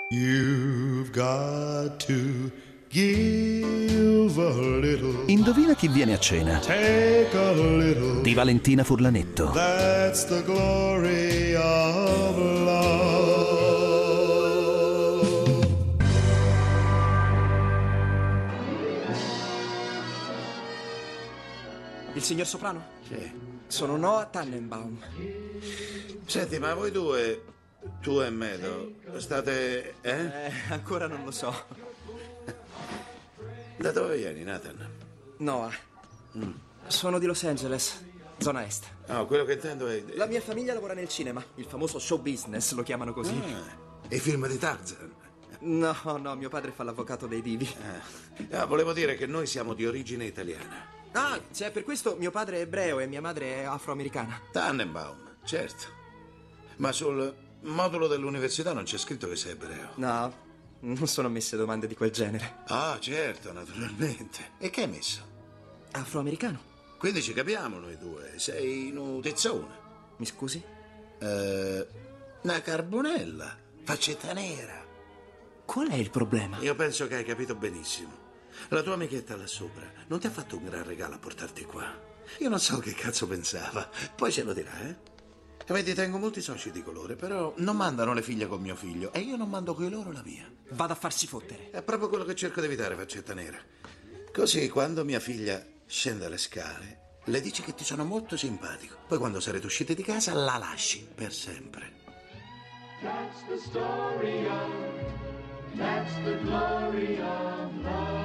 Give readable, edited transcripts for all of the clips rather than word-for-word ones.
You've got to give a little. Indovina chi viene a cena? Take a little. Di Valentina Furlanetto. That's the glory of love. Il signor Soprano? Sì. Sono Noah Tannenbaum. Senti, ma voi due, tu e Meadow, state... Ancora non lo so. Da dove vieni, Nathan? Noah. Sono di Los Angeles, zona est. No, quello che intendo è... La mia famiglia lavora nel cinema, il famoso show business, lo chiamano così. I film di Tarzan. No, mio padre fa l'avvocato dei divi. Volevo dire che noi siamo di origine italiana. Cioè, per questo mio padre è ebreo e mia madre è afroamericana. Tannenbaum, certo. Ma sul modulo dell'università non c'è scritto che sei ebreo. No, non sono messe domande di quel genere. Ah, certo, naturalmente. E che hai messo? Afroamericano? Quindi ci capiamo noi due. Sei un tizzone. Mi scusi? Una carbonella, faccetta nera. Qual è il problema? Io penso che hai capito benissimo. La tua amichetta là sopra non ti ha fatto un gran regalo a portarti qua. Io non so che cazzo pensava. Poi ce lo dirà, eh? Vedi, tengo molti soci di colore, però non mandano le figlie con mio figlio e io non mando coi loro la mia. Vado a farsi fottere. È proprio quello che cerco di evitare, faccetta nera. Così, quando mia figlia scende le scale, le dici che ti sono molto simpatico. Poi, quando sarete usciti di casa, la lasci per sempre. That's the story of, that's the glory of love.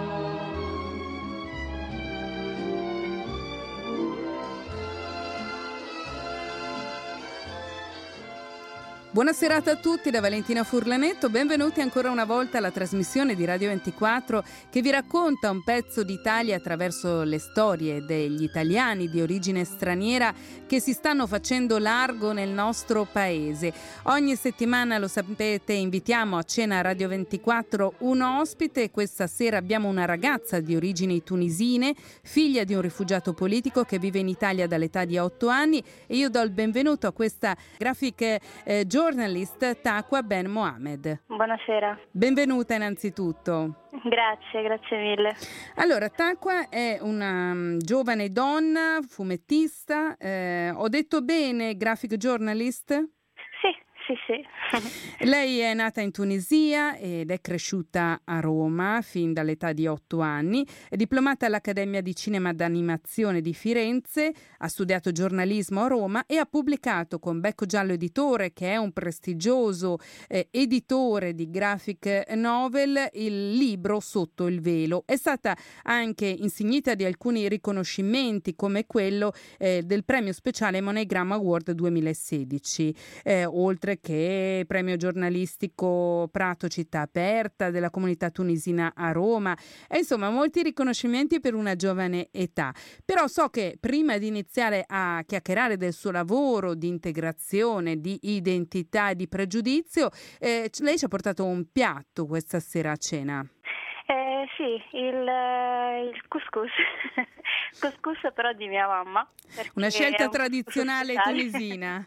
Buona serata a tutti da Valentina Furlanetto, benvenuti ancora una volta alla trasmissione di Radio 24 che vi racconta un pezzo d'Italia attraverso le storie degli italiani di origine straniera che si stanno facendo largo nel nostro paese. Ogni settimana, lo sapete, invitiamo a cena a Radio 24 un ospite. Questa sera abbiamo una ragazza di origini tunisine, figlia di un rifugiato politico che vive in Italia dall'età di 8 anni, e io do il benvenuto a questa graphic journalist Taqwa Ben Mohamed. Buonasera. Benvenuta innanzitutto. Grazie mille. Allora, Taqwa è una giovane donna, fumettista, ho detto bene, graphic journalist? Sì. Lei è nata in Tunisia ed è cresciuta a Roma fin dall'età di 8 anni, è diplomata all'Accademia di Cinema d'Animazione di Firenze, ha studiato giornalismo a Roma e ha pubblicato con Becco Giallo Editore, che è un prestigioso editore di graphic novel, il libro Sotto il velo. È stata anche insignita di alcuni riconoscimenti come quello del premio speciale Monogram Award 2016, oltre che premio giornalistico Prato Città Aperta della comunità tunisina a Roma, e insomma molti riconoscimenti per una giovane età. Però so che prima di iniziare a chiacchierare del suo lavoro di integrazione, di identità e di pregiudizio, lei ci ha portato un piatto questa sera a cena. Sì, il couscous. Couscous però di mia mamma. Una scelta tradizionale tunisina.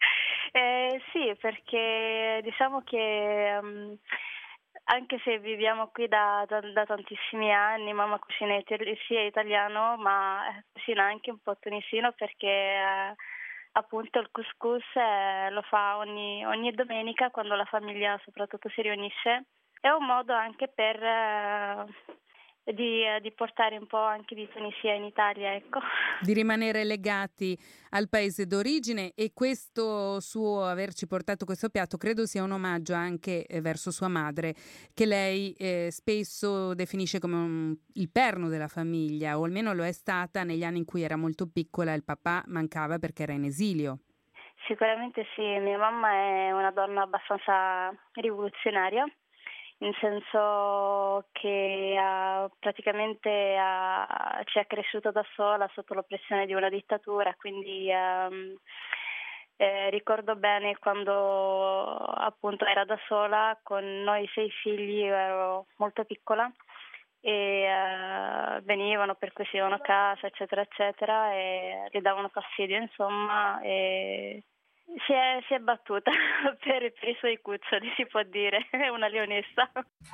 Sì, perché diciamo che anche se viviamo qui da tantissimi anni, mamma cucina sia italiano, ma cucina anche un po' tunisino, perché appunto il couscous lo fa ogni domenica quando la famiglia soprattutto si riunisce. È un modo anche per di portare un po' anche di Tunisia in Italia, ecco. Di rimanere legati al paese d'origine, e questo suo averci portato questo piatto credo sia un omaggio anche verso sua madre, che lei spesso definisce come il perno della famiglia, o almeno lo è stata negli anni in cui era molto piccola e il papà mancava perché era in esilio. Sicuramente sì, mia mamma è una donna abbastanza rivoluzionaria, in senso che ci è cresciuta da sola sotto l'oppressione di una dittatura, quindi ricordo bene quando appunto era da sola con noi 6 figli, io ero molto piccola, e venivano, perquisivano casa, eccetera, e le davano fastidio, insomma, e Si è battuta per i suoi cuccioli, si può dire, è una leonessa.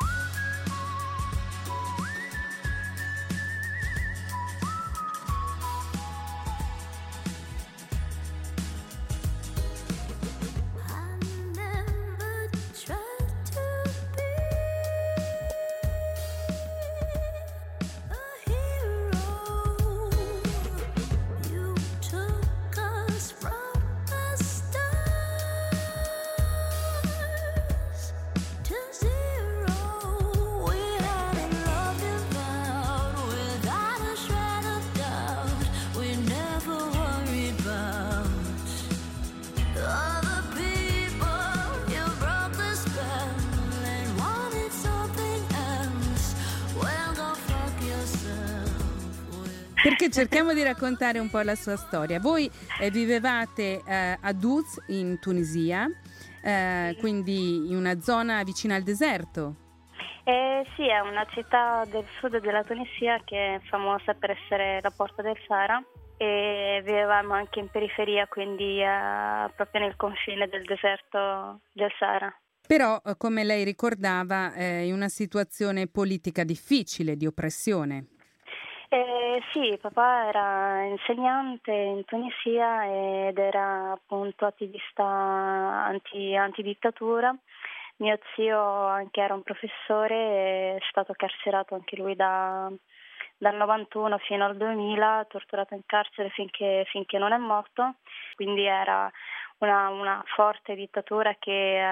Perché cerchiamo di raccontare un po' la sua storia. Voi vivevate a Duz in Tunisia, quindi in una zona vicina al deserto. Sì, è una città del sud della Tunisia che è famosa per essere la porta del Sahara, e vivevamo anche in periferia, quindi proprio nel confine del deserto del Sahara. Però, come lei ricordava, in una situazione politica difficile, di oppressione. Sì, papà era insegnante in Tunisia ed era appunto attivista antidittatura. Mio zio anche era un professore, è stato carcerato anche lui dal 91 fino al 2000, torturato in carcere finché non è morto. Quindi era una forte dittatura che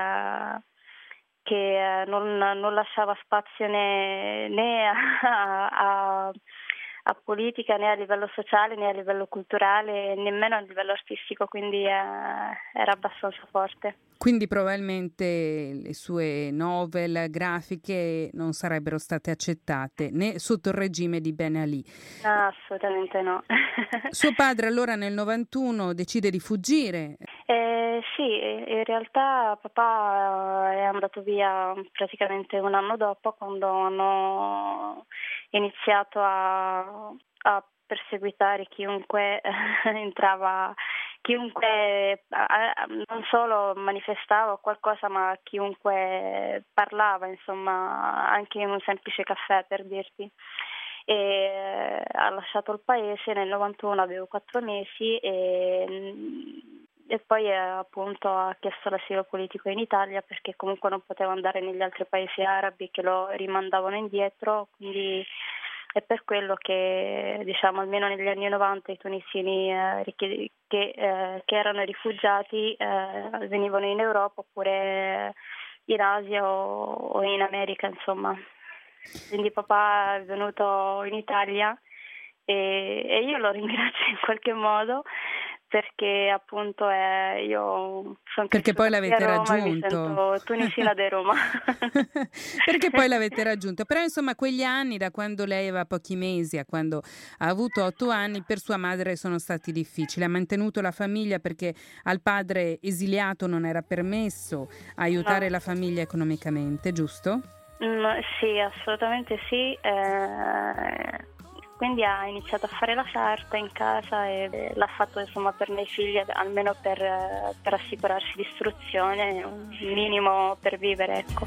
non lasciava spazio né a politica, né a livello sociale, né a livello culturale, nemmeno a livello artistico, quindi era abbastanza forte. Quindi probabilmente le sue novel grafiche non sarebbero state accettate né sotto il regime di Ben Ali. No, assolutamente no. Suo padre allora nel 91 decide di fuggire. Sì, in realtà papà è andato via praticamente un anno dopo, quando hanno iniziato a perseguitare chiunque entrava, chiunque non solo manifestava o qualcosa, ma chiunque parlava, insomma, anche in un semplice caffè, per dirti. E ha lasciato il paese nel 91, avevo 4 mesi e poi appunto ha chiesto l'asilo politico in Italia, perché comunque non poteva andare negli altri paesi arabi che lo rimandavano indietro, quindi è per quello che, diciamo, almeno negli anni 90 i tunisini che erano rifugiati venivano in Europa oppure in Asia o in America, insomma. Quindi papà è venuto in Italia e io lo ringrazio in qualche modo, perché appunto io sono perché poi l'avete a Roma, raggiunto. mi sento tunisina di Roma. Perché poi l'avete raggiunto. Però insomma quegli anni, da quando lei aveva pochi mesi a quando ha avuto 8 anni, per sua madre sono stati difficili. Ha mantenuto la famiglia perché al padre esiliato non era permesso aiutare la famiglia economicamente, giusto? Sì, assolutamente sì. Quindi ha iniziato a fare la sarta in casa e l'ha fatto, insomma, per noi figli, almeno per assicurarsi di istruzione, un minimo per vivere, ecco.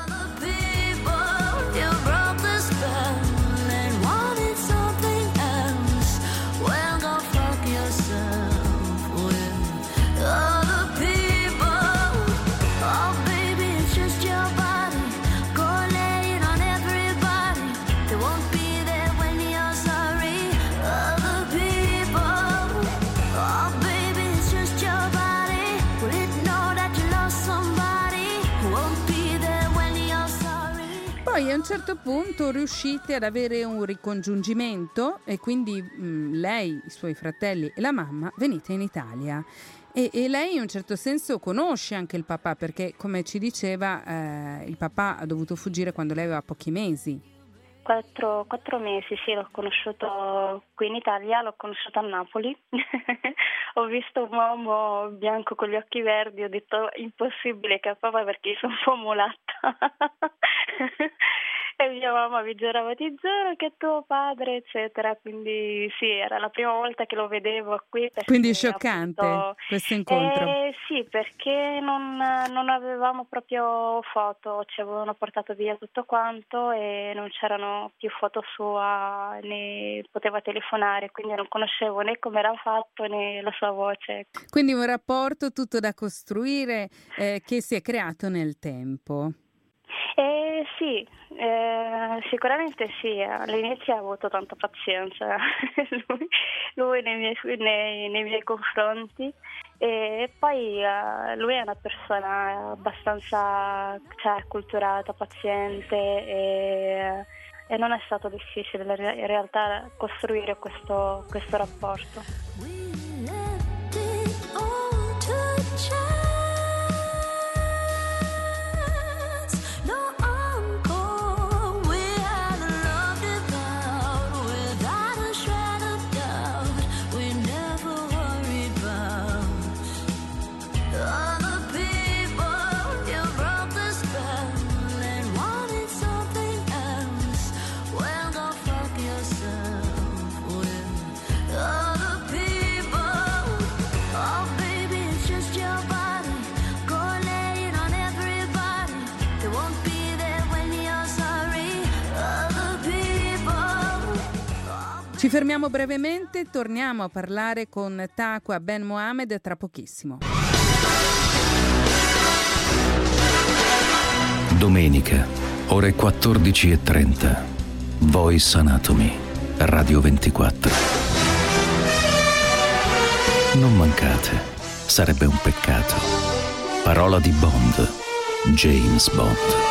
Poi a un certo punto riuscite ad avere un ricongiungimento e quindi lei, i suoi fratelli e la mamma venite in Italia e lei in un certo senso conosce anche il papà, perché come ci diceva il papà ha dovuto fuggire quando lei aveva pochi mesi. 4 mesi, sì, l'ho conosciuto qui in Italia, l'ho conosciuto a Napoli. Ho visto un uomo bianco con gli occhi verdi, ho detto impossibile che è papà, perché io sono un po' mulatta. E mia mamma mi giurava, ti giuro che è tuo padre, eccetera. Quindi sì, era la prima volta che lo vedevo qui. Perché, Quindi scioccante appunto, questo incontro. sì, perché non avevamo proprio foto, ci avevano portato via tutto quanto e non c'erano più foto sua, né poteva telefonare, quindi non conoscevo né come era fatto né la sua voce. Quindi un rapporto tutto da costruire che si è creato nel tempo. Sì, sicuramente sì, all'inizio ha avuto tanta pazienza lui nei miei confronti e poi lui è una persona abbastanza acculturata, paziente e non è stato difficile in realtà costruire questo rapporto. Ci fermiamo brevemente, torniamo a parlare con Taqwa Ben Mohamed tra pochissimo. Domenica, ore 14:30. Voice Anatomy, Radio 24. Non mancate, sarebbe un peccato. Parola di Bond, James Bond.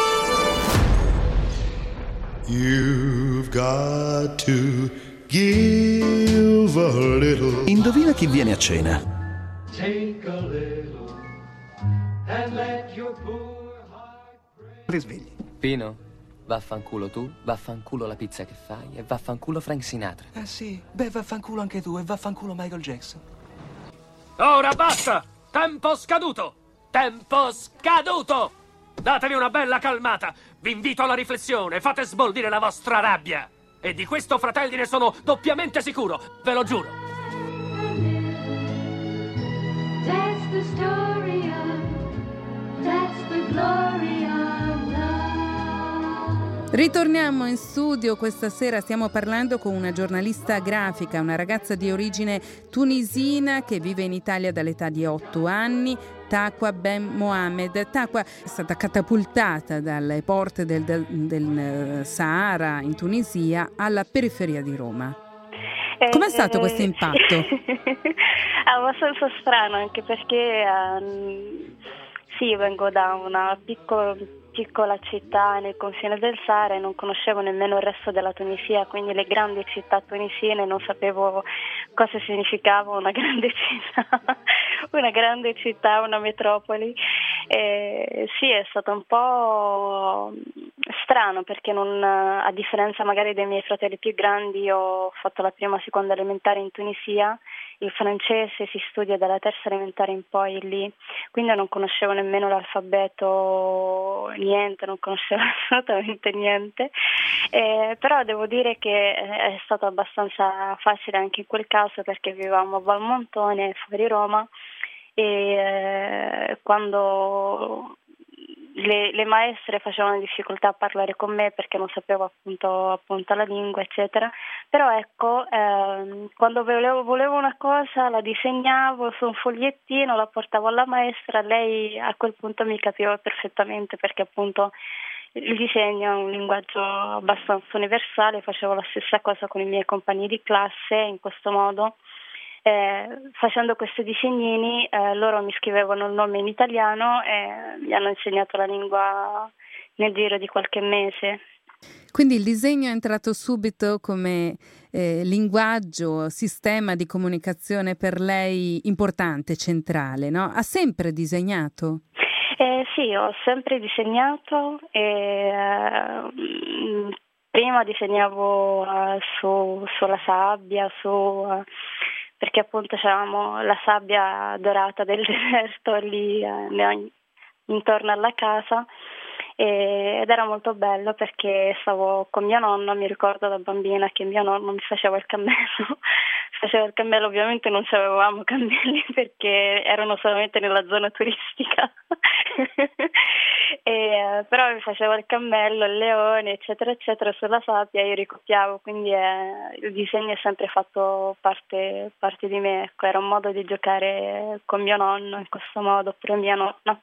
You've got to give a little. Indovina chi viene a cena. Take a little and let your poor heart break. Risvegli. Pino, vaffanculo tu, vaffanculo la pizza che fai e vaffanculo Frank Sinatra. Sì, beh, vaffanculo anche tu e vaffanculo Michael Jackson. Ora basta! Tempo scaduto! Tempo scaduto! Datevi una bella calmata! Vi invito alla riflessione, fate sboldire la vostra rabbia! E di questo, fratelli, ne sono doppiamente sicuro, ve lo giuro! That's the story of, that's the glory of love. Ritorniamo in studio, questa sera stiamo parlando con una giornalista grafica, una ragazza di origine tunisina che vive in Italia dall'età di 8 anni, Taqwa Ben Mohamed. Taqwa è stata catapultata dalle porte del Sahara in Tunisia alla periferia di Roma. Com'è stato questo impatto? Abbastanza strano, anche perché sì, vengo da una piccola città nel confine del Sahara e non conoscevo nemmeno il resto della Tunisia, quindi le grandi città tunisine non sapevo cosa significava una grande città, una metropoli. Sì, è stato un po' strano perché a differenza magari dei miei fratelli più grandi, io ho fatto la prima e seconda elementare in Tunisia, il francese si studia dalla terza elementare in poi lì, quindi non conoscevo nemmeno l'alfabeto, niente, non conoscevo assolutamente niente, però devo dire che è stato abbastanza facile anche in quel caso perché vivevamo a Valmontone, fuori Roma, e quando le maestre facevano difficoltà a parlare con me perché non sapevo appunto la lingua, eccetera. Però ecco, quando volevo una cosa la disegnavo su un fogliettino, la portavo alla maestra, lei a quel punto mi capiva perfettamente perché appunto il disegno è un linguaggio abbastanza universale, facevo la stessa cosa con i miei compagni di classe in questo modo. Facendo questi disegnini loro mi scrivevano il nome in italiano e mi hanno insegnato la lingua nel giro di qualche mese. Quindi il disegno è entrato subito come linguaggio, sistema di comunicazione per lei importante, centrale, no? Ha sempre disegnato? Sì, ho sempre disegnato e prima disegnavo sulla sabbia, perché appunto c'avevamo la sabbia dorata del deserto lì intorno alla casa ed era molto bello perché stavo con mio nonno, mi ricordo da bambina che mio nonno mi faceva il cammello, ovviamente non avevamo cammelli perché erano solamente nella zona turistica, però mi faceva il cammello, il leone, eccetera eccetera sulla sabbia, io ricopiavo, quindi il disegno è sempre fatto parte di me, ecco, era un modo di giocare con mio nonno in questo modo, oppure mia nonna.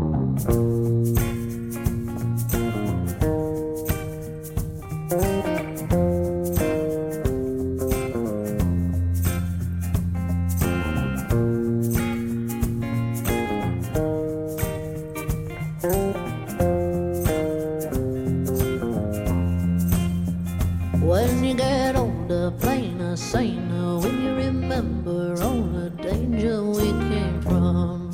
When you get older, plainer, saner, when you remember all the danger we came from,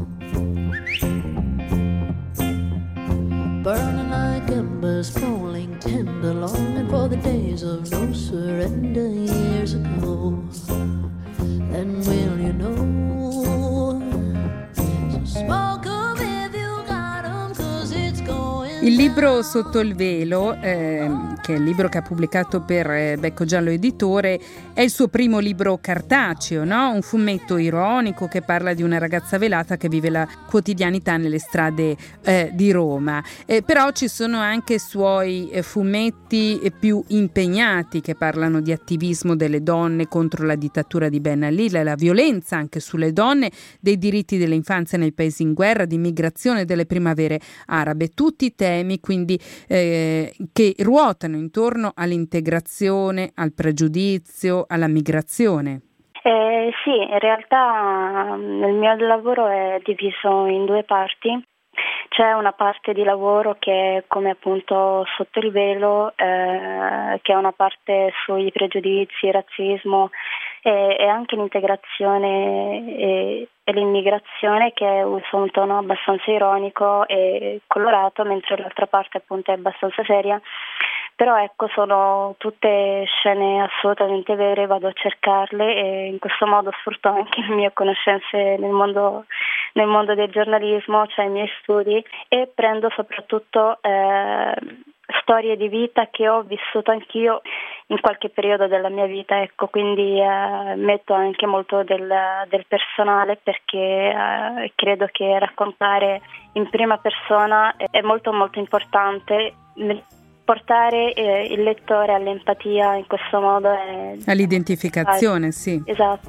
burning like embers, falling tender, longing for the days of no surrender years ago. And will you know? So smoke 'em if you got 'em, 'cause it's going. Il libro Sotto il velo, che è il libro che ha pubblicato per Becco Giallo Editore, è il suo primo libro cartaceo, no? Un fumetto ironico che parla di una ragazza velata che vive la quotidianità nelle strade di Roma. Però ci sono anche suoi fumetti più impegnati che parlano di attivismo delle donne contro la dittatura di Ben Ali, la violenza anche sulle donne, dei diritti dell'infanzia nei paesi in guerra, di migrazione delle primavere arabe, tutti temi quindi che ruotano intorno all'integrazione, al pregiudizio, alla migrazione. Sì, in realtà il mio lavoro è diviso in due parti. C'è una parte di lavoro che è come appunto Sotto il velo, che è una parte sui pregiudizi, razzismo e anche l'integrazione e l'immigrazione, che usa un tono abbastanza ironico e colorato, mentre l'altra parte appunto è abbastanza seria. Però ecco, sono tutte scene assolutamente vere, vado a cercarle e in questo modo sfrutto anche le mie conoscenze nel mondo del giornalismo, cioè i miei studi, e prendo soprattutto storie di vita che ho vissuto anch'io in qualche periodo della mia vita, ecco, quindi metto anche molto del personale, perché credo che raccontare in prima persona è molto molto importante. Portare il lettore all'empatia in questo modo è all'identificazione, sì. Esatto.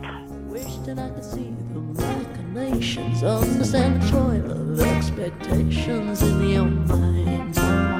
Understand the toil of expectations in your mind.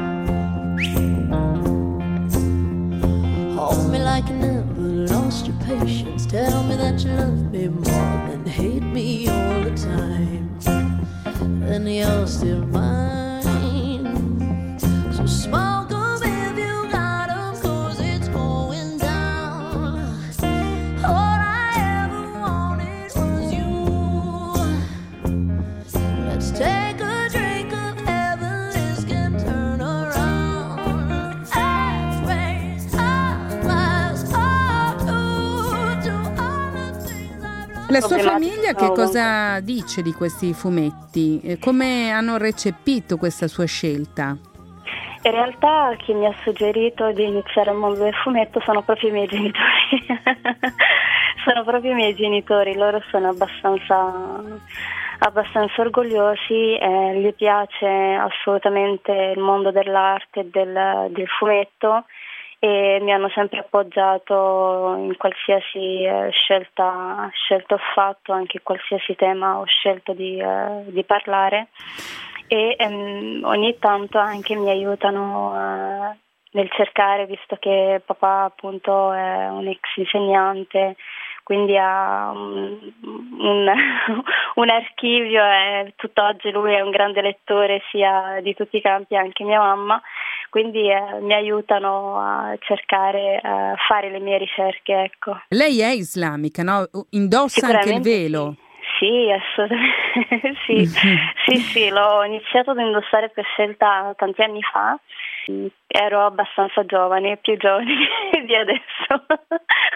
Hold me like you never lost your patience. Tell me that you love me more than hate me all the time. And you're still mine. So smoke 'em if you got 'em, 'cause it's going down. All I ever wanted was you. Let's take a drink of heaven, this can turn around. Let's raise our glass up to all the things I've lost. La sua famiglia che cosa dice di questi fumetti? Come hanno recepito questa sua scelta? In realtà chi mi ha suggerito di iniziare il mondo del fumetto sono proprio i miei genitori. Sono proprio i miei genitori, loro sono abbastanza orgogliosi, gli piace assolutamente il mondo dell'arte e del fumetto, e mi hanno sempre appoggiato in qualsiasi scelta ho fatto, anche qualsiasi tema ho scelto di parlare. E ogni tanto anche mi aiutano nel cercare, visto che papà appunto è un ex insegnante, quindi ha un archivio, e tutt'oggi lui è un grande lettore sia di tutti i campi, anche mia mamma, quindi mi aiutano a cercare, a fare le mie ricerche, ecco. Lei è islamica, no? Indossa anche il velo? Sì, assolutamente. Sì, l'ho iniziato ad indossare per scelta tanti anni fa. Ero abbastanza giovane, più giovane di adesso.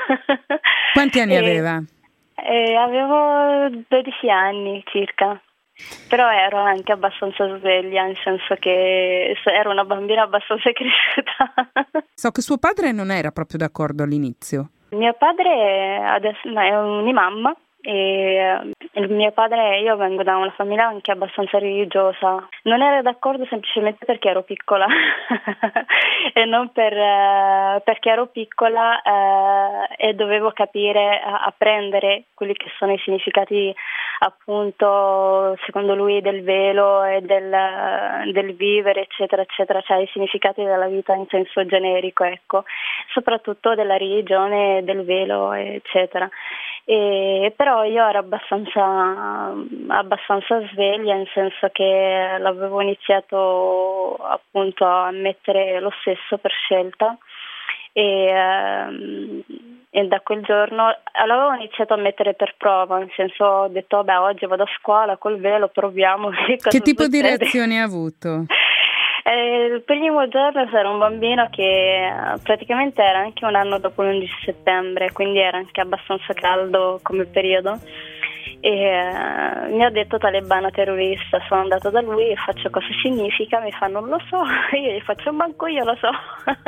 Quanti anni aveva? Avevo 12 anni circa. Però ero anche abbastanza sveglia, nel senso che ero una bambina abbastanza cresciuta. So che suo padre non era proprio d'accordo all'inizio. Mio padre adesso è un imam e il mio padre, io vengo da una famiglia anche abbastanza religiosa. Non era d'accordo semplicemente perché ero piccola e non perché ero piccola e dovevo capire, apprendere quelli che sono i significati, appunto, secondo lui, del velo e del vivere, eccetera, eccetera, cioè i significati della vita in senso generico, ecco, soprattutto della religione, del velo, eccetera. Però io ero abbastanza sveglia, nel senso che l'avevo iniziato appunto a mettere lo stesso per scelta e da quel giorno l'avevo iniziato a mettere per prova, nel senso ho detto vabbè, oggi vado a scuola col velo, proviamo. Che tipo di reazione ha avuto? Il primo giorno era un bambino che praticamente era anche un anno dopo l'11 settembre, quindi era anche abbastanza caldo come periodo, e mi ha detto talebana terrorista. Sono andata da lui e faccio cosa significa, mi fa non lo so, io gli faccio manco io lo so.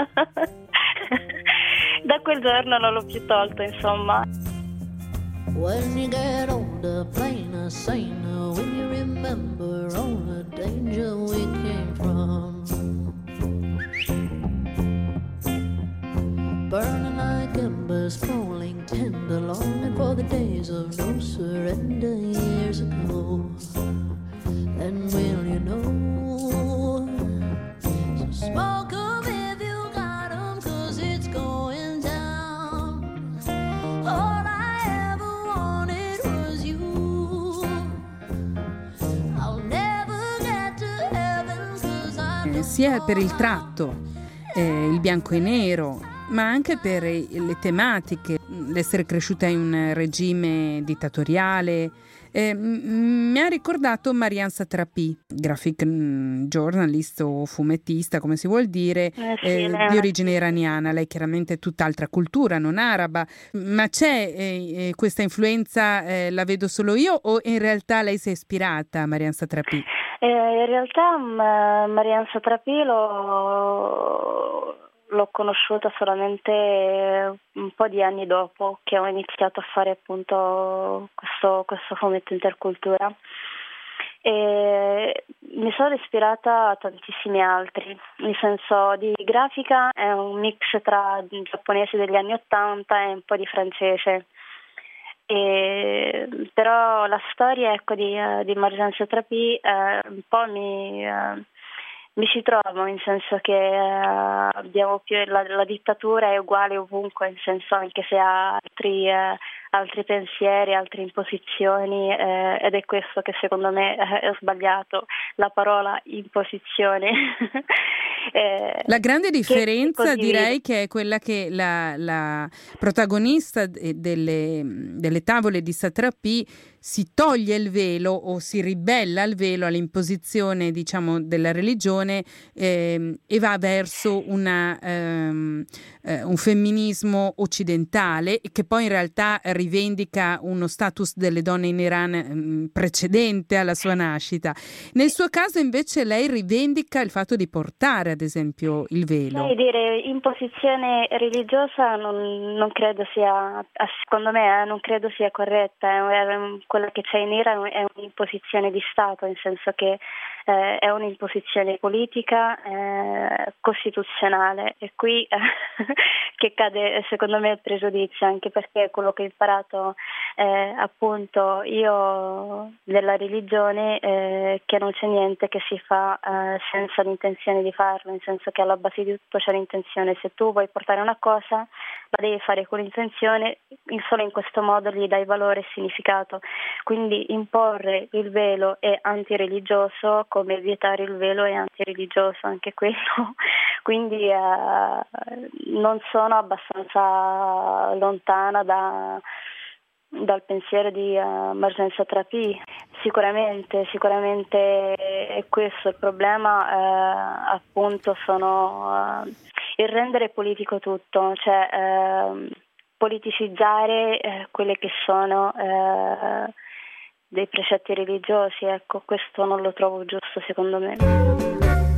Da quel giorno non l'ho più tolto, insomma. When you get older, plainer, saner, when you remember all the danger we came from, burning like embers, falling tender, longing for the days of no surrender years ago. And will you know? So smoke 'em if you got 'em, 'cause it's going down. All I ever wanted was you. I'll never get to heaven 'cause I Sia per il tratto, il bianco e nero, ma anche per le tematiche, l'essere cresciuta in un regime dittatoriale. Mi ha ricordato Marianne Satrapi, graphic journalist o fumettista, come si vuol dire, di origine iraniana. Lei chiaramente è tutt'altra cultura, non araba, ma c'è questa influenza, la vedo solo io, o in realtà lei si è ispirata a Marianne Satrapi? In realtà Marianne Satrapi l'ho conosciuta solamente un po' di anni dopo che ho iniziato a fare appunto questo fumetto intercultura, e mi sono ispirata a tantissimi altri, nel senso di grafica è un mix tra giapponese degli anni '80 e un po' di francese. Però la storia, ecco, di Marianne Satrapi un po' mi ci trovo, nel senso che abbiamo la dittatura è uguale ovunque, nel senso anche se ha altri pensieri, altre imposizioni, ed è questo che secondo me è sbagliato, la parola imposizione. La grande differenza direi che è quella che la protagonista delle tavole di Satrapi si toglie il velo o si ribella al velo, all'imposizione, diciamo, della religione, e va verso un femminismo occidentale che poi in realtà rivendica uno status delle donne in Iran precedente alla sua nascita. Nel suo caso invece lei rivendica il fatto di portare ad esempio il velo. Sai dire imposizione religiosa non credo sia, secondo me non credo sia corretta, quella che c'è in Iran è un'imposizione di Stato, nel senso che è un'imposizione politica, costituzionale, e qui che cade secondo me il pregiudizio, anche perché quello che ho imparato appunto io della religione, che non c'è niente che si fa senza l'intenzione di farlo, nel senso che alla base di tutto c'è l'intenzione. Se tu vuoi portare una cosa la devi fare con l'intenzione, solo in questo modo gli dai valore e significato. Quindi imporre il velo è antireligioso, come vietare il velo è antireligioso anche quello. Quindi non sono abbastanza lontana dal pensiero di Marianne Satrapi. Sicuramente è questo il problema, appunto sono il rendere politico tutto, cioè politicizzare quelle che sono dei precetti religiosi, ecco, questo non lo trovo giusto secondo me.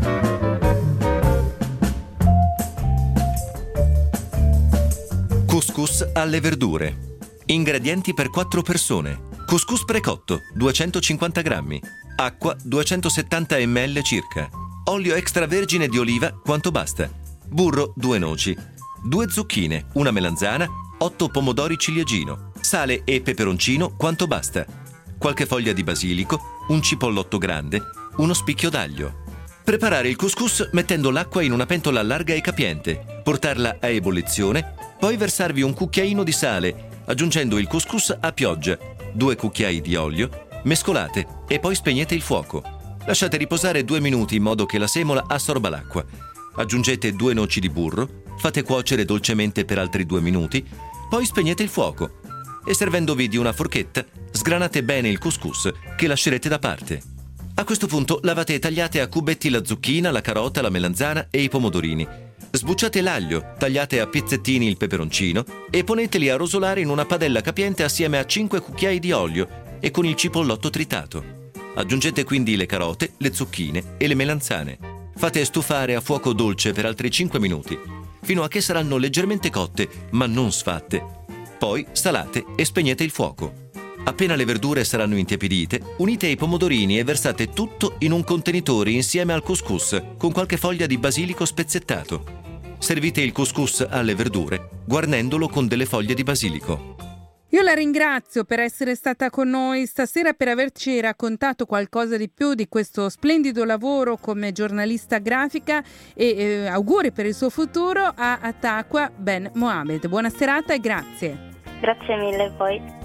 Couscous alle verdure. Ingredienti per 4 persone. Couscous precotto, 250 grammi. Acqua, 270 ml circa. Olio extravergine di oliva, quanto basta. Burro, 2 noci. 2 zucchine, una melanzana, 8 pomodori ciliegino. Sale e peperoncino, quanto basta. Qualche foglia di basilico, un cipollotto grande, uno spicchio d'aglio. Preparare il couscous mettendo l'acqua in una pentola larga e capiente. Portarla a ebollizione. Poi versarvi un cucchiaino di sale, aggiungendo il couscous a pioggia, 2 cucchiai di olio, mescolate e poi spegnete il fuoco. Lasciate riposare 2 minuti in modo che la semola assorba l'acqua. Aggiungete 2 noci di burro, fate cuocere dolcemente per altri 2 minuti, poi spegnete il fuoco e servendovi di una forchetta sgranate bene il couscous che lascerete da parte. A questo punto lavate e tagliate a cubetti la zucchina, la carota, la melanzana e i pomodorini. Sbucciate l'aglio, tagliate a pezzettini il peperoncino e poneteli a rosolare in una padella capiente assieme a 5 cucchiai di olio e con il cipollotto tritato. Aggiungete quindi le carote, le zucchine e le melanzane. Fate stufare a fuoco dolce per altri 5 minuti, fino a che saranno leggermente cotte, ma non sfatte. Poi salate e spegnete il fuoco. Appena le verdure saranno intiepidite, unite i pomodorini e versate tutto in un contenitore insieme al couscous con qualche foglia di basilico spezzettato. Servite il couscous alle verdure, guarnendolo con delle foglie di basilico. Io la ringrazio per essere stata con noi stasera, per averci raccontato qualcosa di più di questo splendido lavoro come giornalista grafica e auguri per il suo futuro a Attaqua Ben Mohamed. Buona serata e grazie. Grazie mille poi.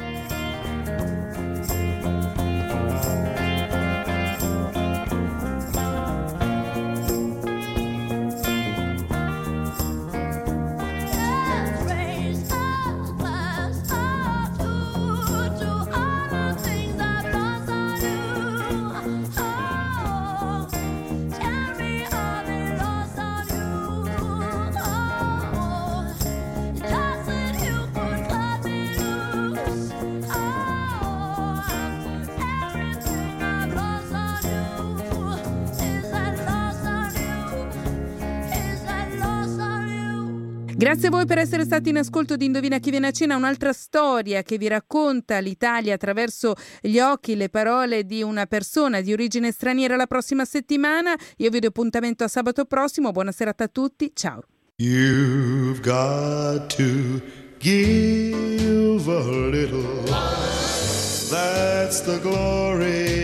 Grazie a voi per essere stati in ascolto di Indovina chi viene a cena, un'altra storia che vi racconta l'Italia attraverso gli occhi, le parole di una persona di origine straniera la prossima settimana. Io vi do appuntamento a sabato prossimo, buona serata a tutti, ciao. You've got to give a little, that's the glory